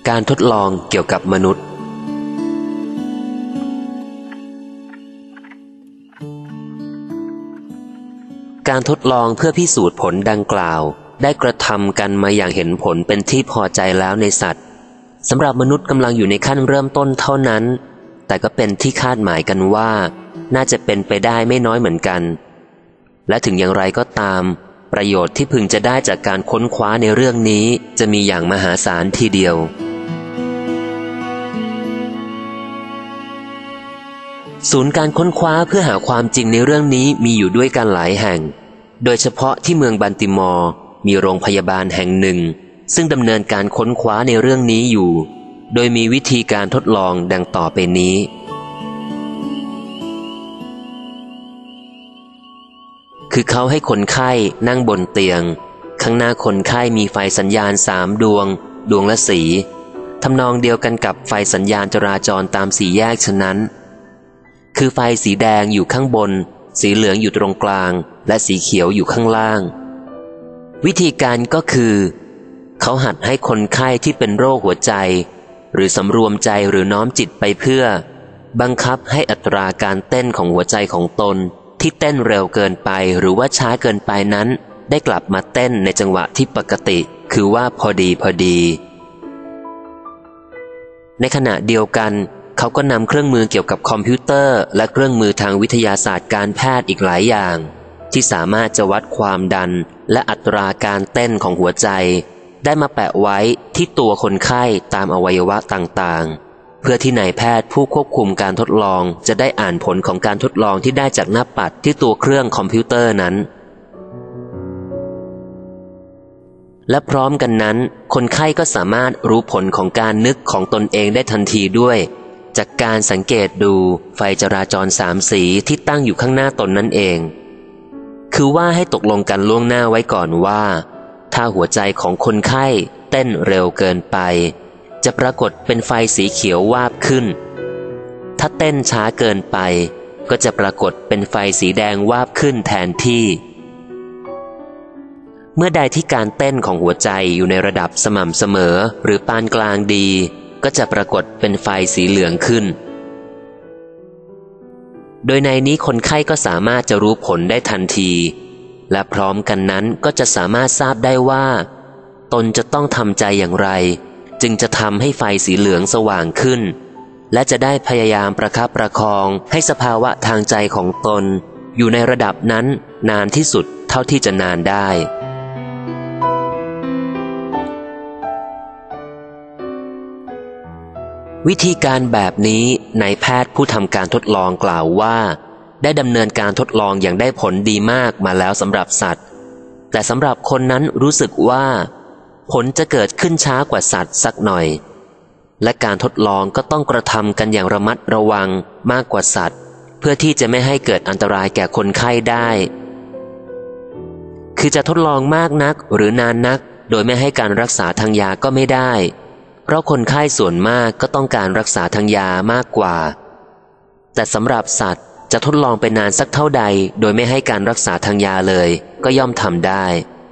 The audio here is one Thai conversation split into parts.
การทดลองเกี่ยวกับมนุษย์การทดลองเพื่อพิสูจน์ผลดังกล่าวได้กระทำกันมาอย่างเห็นผลเป็นที่พอใจแล้วในสัตว์สำหรับมนุษย์กำลังอยู่ในขั้นเริ่มต้นเท่านั้นแต่ก็เป็นที่คาดหมายกันว่าน่าจะเป็นไปได้ไม่น้อยเหมือนกันและถึงอย่างไรก็ตามประโยชน์ที่พึงจะได้จากการค้นคว้าในเรื่องนี้จะมีอย่างมหาศาลทีเดียวศูนย์การค้นคว้าเพื่อหาความจริงในเรื่องนี้มีอยู่ด้วยกันหลายแห่งโดยเฉพาะที่เมืองบัลติมอร์มีโรงพยาบาลแห่งหนึ่งซึ่งดำเนินการค้นคว้าในเรื่องนี้อยู่โดยมีวิธีการทดลองดังต่อไปนี้คือเขาให้คนไข้นั่งบนเตียงข้างหน้าคนไข้มีไฟสัญญาณ3 ดวงดวงละสีทำนองเดียวกันกับไฟสัญญาณจราจรตาม4 แยกฉะนั้นคือไฟสีแดงอยู่ข้างบนสีเหลืองอยู่ตรงกลางและสีเขียวอยู่ข้างล่างวิธีการก็คือเขาหัดให้คนไข้ที่เป็นโรคหัวใจหรือสำรวมใจหรือน้อมจิตไปเพื่อบังคับให้อัตราการเต้นของหัวใจของตนที่เต้นเร็วเกินไปหรือว่าช้าเกินไปนั้นได้กลับมาเต้นในจังหวะที่ปกติคือว่าพอดีในขณะเดียวกันเขาก็นำเครื่องมือเกี่ยวกับคอมพิวเตอร์และเครื่องมือทางวิทยาศาสตร์การแพทย์อีกหลายอย่างที่สามารถจะวัดความดันและอัตราการเต้นของหัวใจได้มาแปะไว้ที่ตัวคนไข้ตามอวัยวะต่างๆเพื่อที่นายแพทย์ผู้ควบคุมการทดลองจะได้อ่านผลของการทดลองที่ได้จากหน้าปัดที่ตัวเครื่องคอมพิวเตอร์นั้นและพร้อมกันนั้นคนไข้ก็สามารถรู้ผลของการนึกของตนเองได้ทันทีด้วยจากการสังเกตดูไฟจราจร3 สีที่ตั้งอยู่ข้างหน้าตนนั่นเองคือว่าให้ตกลงกันล่วงหน้าไว้ก่อนว่าถ้าหัวใจของคนไข้เต้นเร็วเกินไปจะปรากฏเป็นไฟสีเขียววาบขึ้นถ้าเต้นช้าเกินไปก็จะปรากฏเป็นไฟสีแดงวาบขึ้นแทนที่เมื่อใดที่การเต้นของหัวใจอยู่ในระดับสม่ำเสมอหรือปานกลางดีก็จะปรากฏเป็นไฟสีเหลืองขึ้นโดยในนี้คนไข้ก็สามารถจะรู้ผลได้ทันทีและพร้อมกันนั้นก็จะสามารถทราบได้ว่าตนจะต้องทำใจอย่างไรจึงจะทำให้ไฟสีเหลืองสว่างขึ้นและจะได้พยายามประคับประคองให้สภาวะทางใจของตนอยู่ในระดับนั้นนานที่สุดเท่าที่จะนานได้วิธีการแบบนี้นายแพทย์ผู้ทำการทดลองกล่าวว่าได้ดำเนินการทดลองอย่างได้ผลดีมากมาแล้วสำหรับสัตว์แต่สำหรับคนนั้นรู้สึกว่าผลจะเกิดขึ้นช้ากว่าสัตว์สักหน่อยและการทดลองก็ต้องกระทำกันอย่างระมัดระวังมากกว่าสัตว์เพื่อที่จะไม่ให้เกิดอันตรายแก่คนไข้ได้คือจะทดลองมากนักหรือนานนักโดยไม่ให้การรักษาทางยาก็ไม่ได้เพราะคนไข้ส่วนมากก็ต้องการรักษาทางยามากกว่าแต่สำหรับสัตว์จะทดลองไปนานสักเท่าใดโดยไม่ให้การรักษาทางยาเลยก็ย่อมทำได้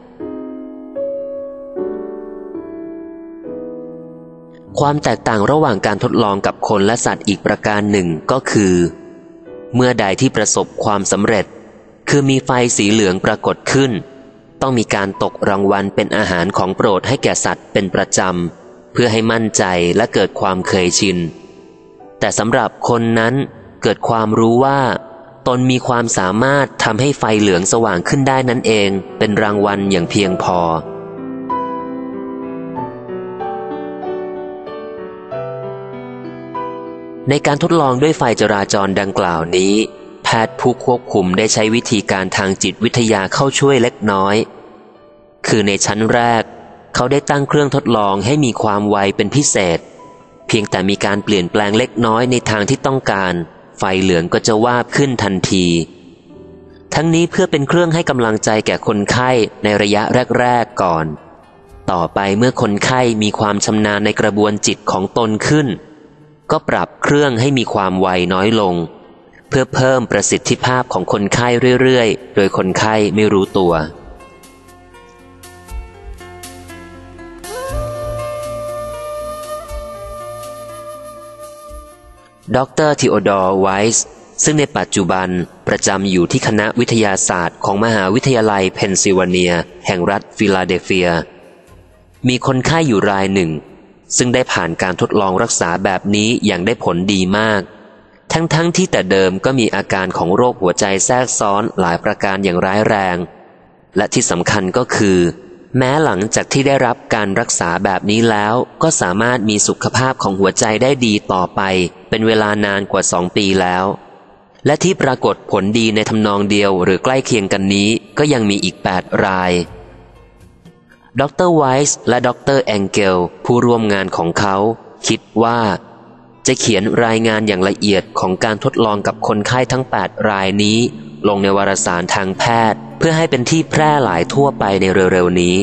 ความแตกต่างระหว่างการทดลองกับคนและสัตว์อีกประการหนึ่งก็คือเมื่อใดที่ประสบความสำเร็จคือมีไฟสีเหลืองปรากฏขึ้นต้องมีการตกรางวัลเป็นอาหารของโปรดให้แก่สัตว์เป็นประจำเพื่อให้มั่นใจและเกิดความเคยชินแต่สำหรับคนนั้นเกิดความรู้ว่าตนมีความสามารถทำให้ไฟเหลืองสว่างขึ้นได้นั่นเองเป็นรางวัลอย่างเพียงพอในการทดลองด้วยไฟจราจรดังกล่าวนี้แพทย์ผู้ควบคุมได้ใช้วิธีการทางจิตวิทยาเข้าช่วยเล็กน้อยคือในชั้นแรกเขาได้ตั้งเครื่องทดลองให้มีความไวเป็นพิเศษเพียงแต่มีการเปลี่ยนแปลงเล็กน้อยในทางที่ต้องการไฟเหลืองก็จะวาบขึ้นทันทีทั้งนี้เพื่อเป็นเครื่องให้กำลังใจแก่คนไข้ในระยะแรกๆก่อนต่อไปเมื่อคนไข้มีความชำนาญในกระบวนจิตของตนขึ้นก็ปรับเครื่องให้มีความไวน้อยลงเพื่อเพิ่มประสิทธิภาพของคนไข้เรื่อยๆโดยคนไข้ไม่รู้ตัวดร.ธีโอดอร์ ไวส์ซึ่งในปัจจุบันประจำอยู่ที่คณะวิทยาศาสตร์ของมหาวิทยาลัยเพนซิลเวเนียแห่งรัฐฟิลาเดลเฟียมีคนไข้อยู่รายหนึ่งซึ่งได้ผ่านการทดลองรักษาแบบนี้อย่างได้ผลดีมากทั้งที่แต่เดิมก็มีอาการของโรคหัวใจแทรกซ้อนหลายประการอย่างร้ายแรงและที่สำคัญก็คือแม้หลังจากที่ได้รับการรักษาแบบนี้แล้วก็สามารถมีสุขภาพของหัวใจได้ดีต่อไปเป็นเวลานานกว่า2 ปีแล้วและที่ปรากฏผลดีในทำนองเดียวหรือใกล้เคียงกันนี้ก็ยังมีอีก8 รายดร.ไวส์และดร.แองเกลผู้ร่วมงานของเขาคิดว่าจะเขียนรายงานอย่างละเอียดของการทดลองกับคนไข้ทั้ง8 รายนี้ลงในวารสารทางแพทย์เพื่อให้เป็นที่แพร่หลายทั่วไปในเร็วๆนี้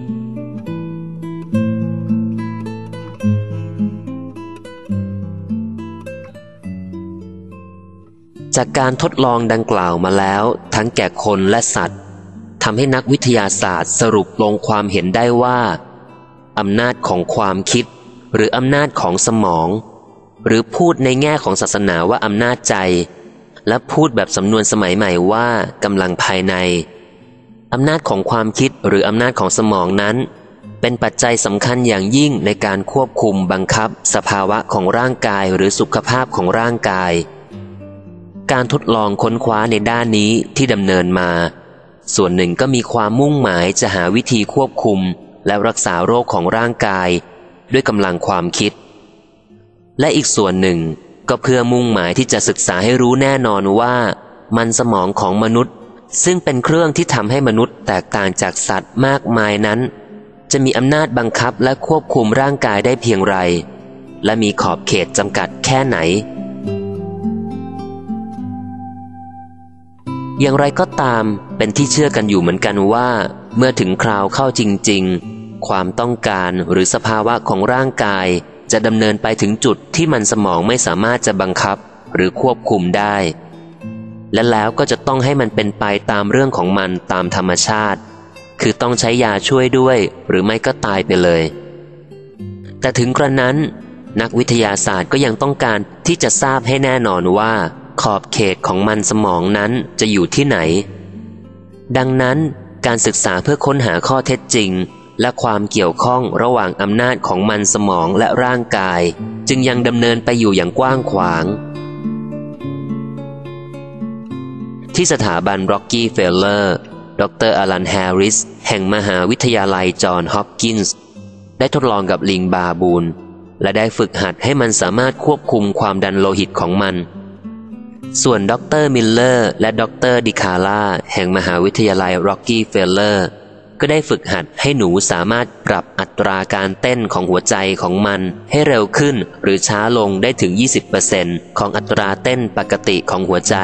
จากการทดลองดังกล่าวมาแล้วทั้งแก่คนและสัตว์ทำให้นักวิทยาศาสตร์สรุปลงความเห็นได้ว่าอำนาจของความคิดหรืออำนาจของสมองหรือพูดในแง่ของศาสนาว่าอำนาจใจและพูดแบบสำนวนสมัยใหม่ว่ากำลังภายในอำนาจของความคิดหรืออำนาจของสมองนั้นเป็นปัจจัยสำคัญอย่างยิ่งในการควบคุมบังคับสภาวะของร่างกายหรือสุขภาพของร่างกายการทดลองค้นคว้าในด้านนี้ที่ดำเนินมาส่วนหนึ่งก็มีความมุ่งหมายจะหาวิธีควบคุมและรักษาโรคของร่างกายด้วยกำลังความคิดและอีกส่วนหนึ่งก็เพื่อมุ่งหมายที่จะศึกษาให้รู้แน่นอนว่ามันสมองของมนุษย์ซึ่งเป็นเครื่องที่ทำให้มนุษย์แตกต่างจากสัตว์มากมายนั้นจะมีอำนาจบังคับและควบคุมร่างกายได้เพียงไรและมีขอบเขตจำกัดแค่ไหนอย่างไรก็ตามเป็นที่เชื่อกันอยู่เหมือนกันว่าเมื่อถึงคราวเข้าจริงๆความต้องการหรือสภาวะของร่างกายจะดำเนินไปถึงจุดที่มันสมองไม่สามารถจะบังคับหรือควบคุมได้และแล้วก็จะต้องให้มันเป็นไปตามเรื่องของมันตามธรรมชาติคือต้องใช้ยาช่วยด้วยหรือไม่ก็ตายไปเลยแต่ถึงกระนั้นนักวิทยาศาสตร์ก็ยังต้องการที่จะทราบให้แน่นอนว่าขอบเขตของมันสมองนั้นจะอยู่ที่ไหนดังนั้นการศึกษาเพื่อค้นหาข้อเท็จจริงและความเกี่ยวข้องระหว่างอำนาจของมันสมองและร่างกายจึงยังดำเนินไปอยู่อย่างกว้างขวางที่สถาบันร็อกกี้เฟลเลอร์ดร.อลัน แฮร์ริสแห่งมหาวิทยาลัยจอห์นฮอปกินส์ได้ทดลองกับลิงบาบูนและได้ฝึกหัดให้มันสามารถควบคุมความดันโลหิตของมันส่วนดร.มิลเลอร์และดร.ดิคาร่าแห่งมหาวิทยาลัยร็อกกี้เฟลเลอร์ก็ได้ฝึกหัดให้หนูสามารถปรับอัตราการเต้นของหัวใจของมันให้เร็วขึ้นหรือช้าลงได้ถึง 20% ของอัตราเต้นปกติของหัวใจ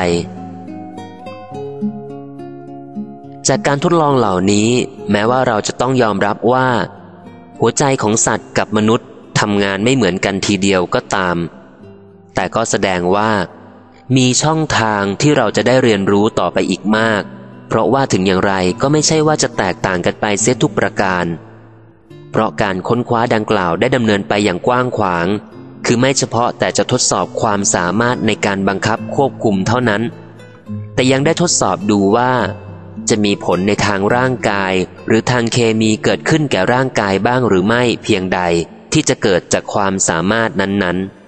จากการทดลองเหล่านี้แม้ว่าเราจะต้องยอมรับว่าหัวใจของสัตว์กับมนุษย์ทำงานไม่เหมือนกันทีเดียวก็ตามแต่ก็แสดงว่ามีช่องทางที่เราจะได้เรียนรู้ต่อไปอีกมากเพราะว่าถึงอย่างไรก็ไม่ใช่ว่าจะแตกต่างกันไปเสียทุกประการเพราะการค้นคว้าดังกล่าวได้ดำเนินไปอย่างกว้างขวางคือไม่เฉพาะแต่จะทดสอบความสามารถในการบังคับควบคุมเท่านั้นแต่ยังได้ทดสอบดูว่าจะมีผลในทางร่างกายหรือทางเคมีเกิดขึ้นแก่ร่างกายบ้างหรือไม่เพียงใดที่จะเกิดจากความสามารถนั้นๆ